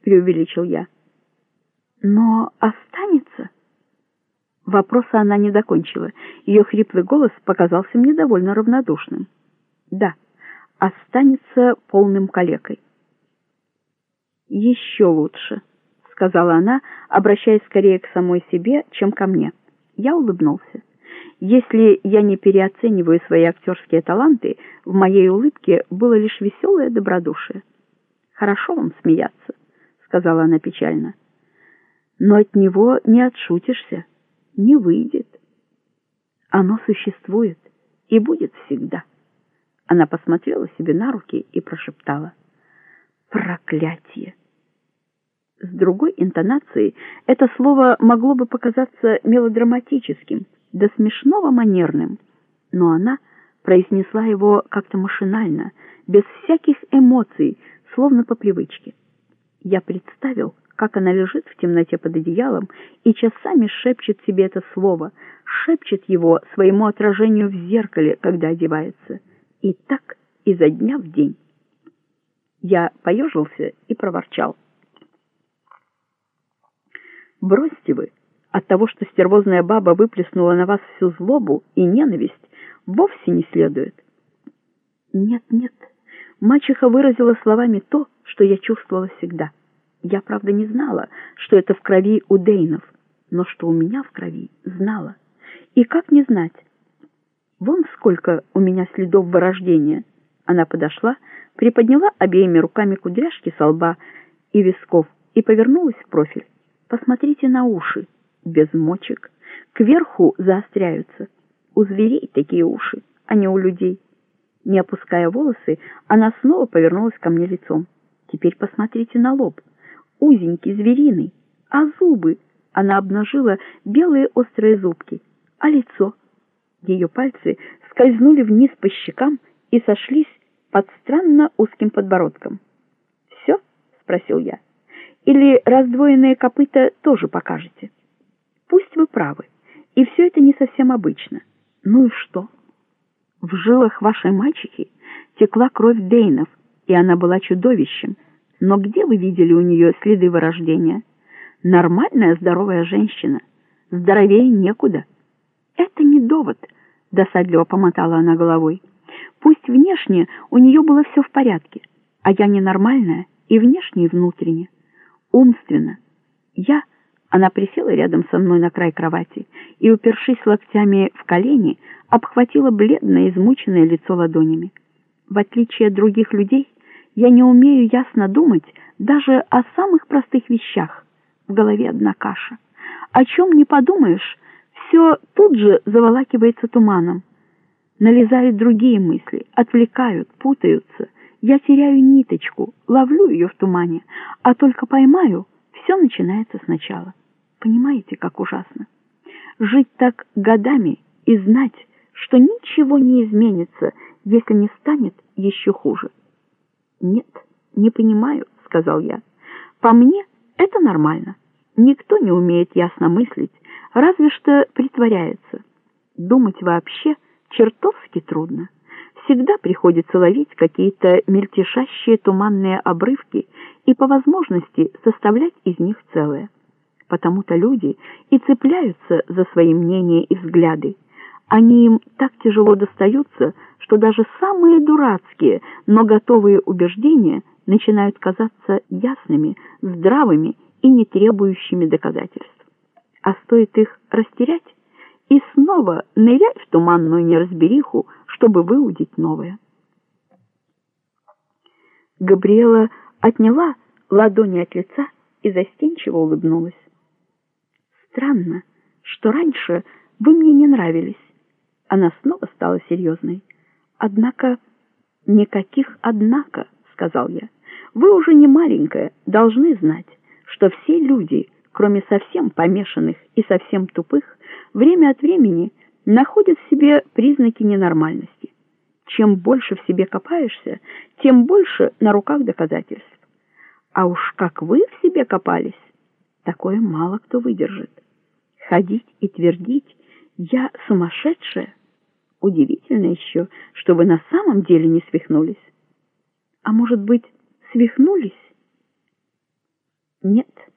преувеличил я. Но останется? Вопроса она не докончила. Ее хриплый голос показался мне довольно равнодушным. Да, останется полным калекой. Еще лучше, сказала она, обращаясь скорее к самой себе, чем ко мне. Я улыбнулся. Если я не переоцениваю свои актерские таланты, в моей улыбке было лишь веселое добродушие. «Хорошо вам смеяться», — сказала она печально. «Но от него не отшутишься, не выйдет. Оно существует и будет всегда». Она посмотрела себе на руки и прошептала: «Проклятие!» С другой интонацией это слово могло бы показаться мелодраматическим, до смешного манерным, но она произнесла его как-то машинально, без всяких эмоций, словно по привычке. Я представил, как она лежит в темноте под одеялом и часами шепчет себе это слово, шепчет его своему отражению в зеркале, когда одевается, и так изо дня в день. Я поежился и проворчал: «Бросьте вы! От того, что стервозная баба выплеснула на вас всю злобу и ненависть, вовсе не следует». Нет, нет, мачеха выразила словами то, что я чувствовала всегда. Я, правда, не знала, что это в крови у Дейнов, но что у меня в крови, знала. И как не знать? Вон сколько у меня следов вырождения. Она подошла, приподняла обеими руками кудряшки со лба и висков и повернулась в профиль. Посмотрите на уши. Без мочек, кверху заостряются. У зверей такие уши, а не у людей. Не опуская волосы, она снова повернулась ко мне лицом. Теперь посмотрите на лоб. Узенький, звериный. А зубы? Она обнажила белые острые зубки. А лицо? Ее пальцы скользнули вниз по щекам и сошлись под странно узким подбородком. «Все?» — спросил я. «Или раздвоенные копыта тоже покажете?» Пусть вы правы, и все это не совсем обычно. Ну и что? В жилах вашей мачехи текла кровь Дейнов, и она была чудовищем. Но где вы видели у нее следы вырождения? Нормальная здоровая женщина. Здоровее некуда. Это не довод, досадливо помотала она головой. Пусть внешне у нее было все в порядке, а я ненормальная и внешне, и внутренне. Умственно. Она присела рядом со мной на край кровати и, упершись локтями в колени, обхватила бледное, измученное лицо ладонями. В отличие от других людей, я не умею ясно думать даже о самых простых вещах. В голове одна каша. О чем не подумаешь, все тут же заволакивается туманом. Налезают другие мысли, отвлекают, путаются. Я теряю ниточку, ловлю ее в тумане, а только поймаю, все начинается сначала. Понимаете, как ужасно? Жить так годами и знать, что ничего не изменится, если не станет еще хуже. «Нет, не понимаю», — сказал я. «По мне это нормально. Никто не умеет ясно мыслить, разве что притворяется. Думать вообще чертовски трудно. Всегда приходится ловить какие-то мельтешащие туманные обрывки и по возможности составлять из них целое. Потому-то люди и цепляются за свои мнения и взгляды. Они им так тяжело достаются, что даже самые дурацкие, но готовые убеждения начинают казаться ясными, здравыми и не требующими доказательств. А стоит их растерять, и снова нырять в туманную неразбериху, чтобы выудить новое. Габриэла отняла ладони от лица и застенчиво улыбнулась. «Странно, что раньше вы мне не нравились». Она снова стала серьезной. «Однако...» «Никаких «однако», — сказал я. «Вы уже не маленькая, должны знать, что все люди, кроме совсем помешанных и совсем тупых, время от времени находят в себе признаки ненормальности. Чем больше в себе копаешься, тем больше на руках доказательств. А уж как вы в себе копались, такое мало кто выдержит. Ходить и твердить «я сумасшедшая» — удивительно еще, что вы на самом деле не свихнулись. А может быть, свихнулись? Нет.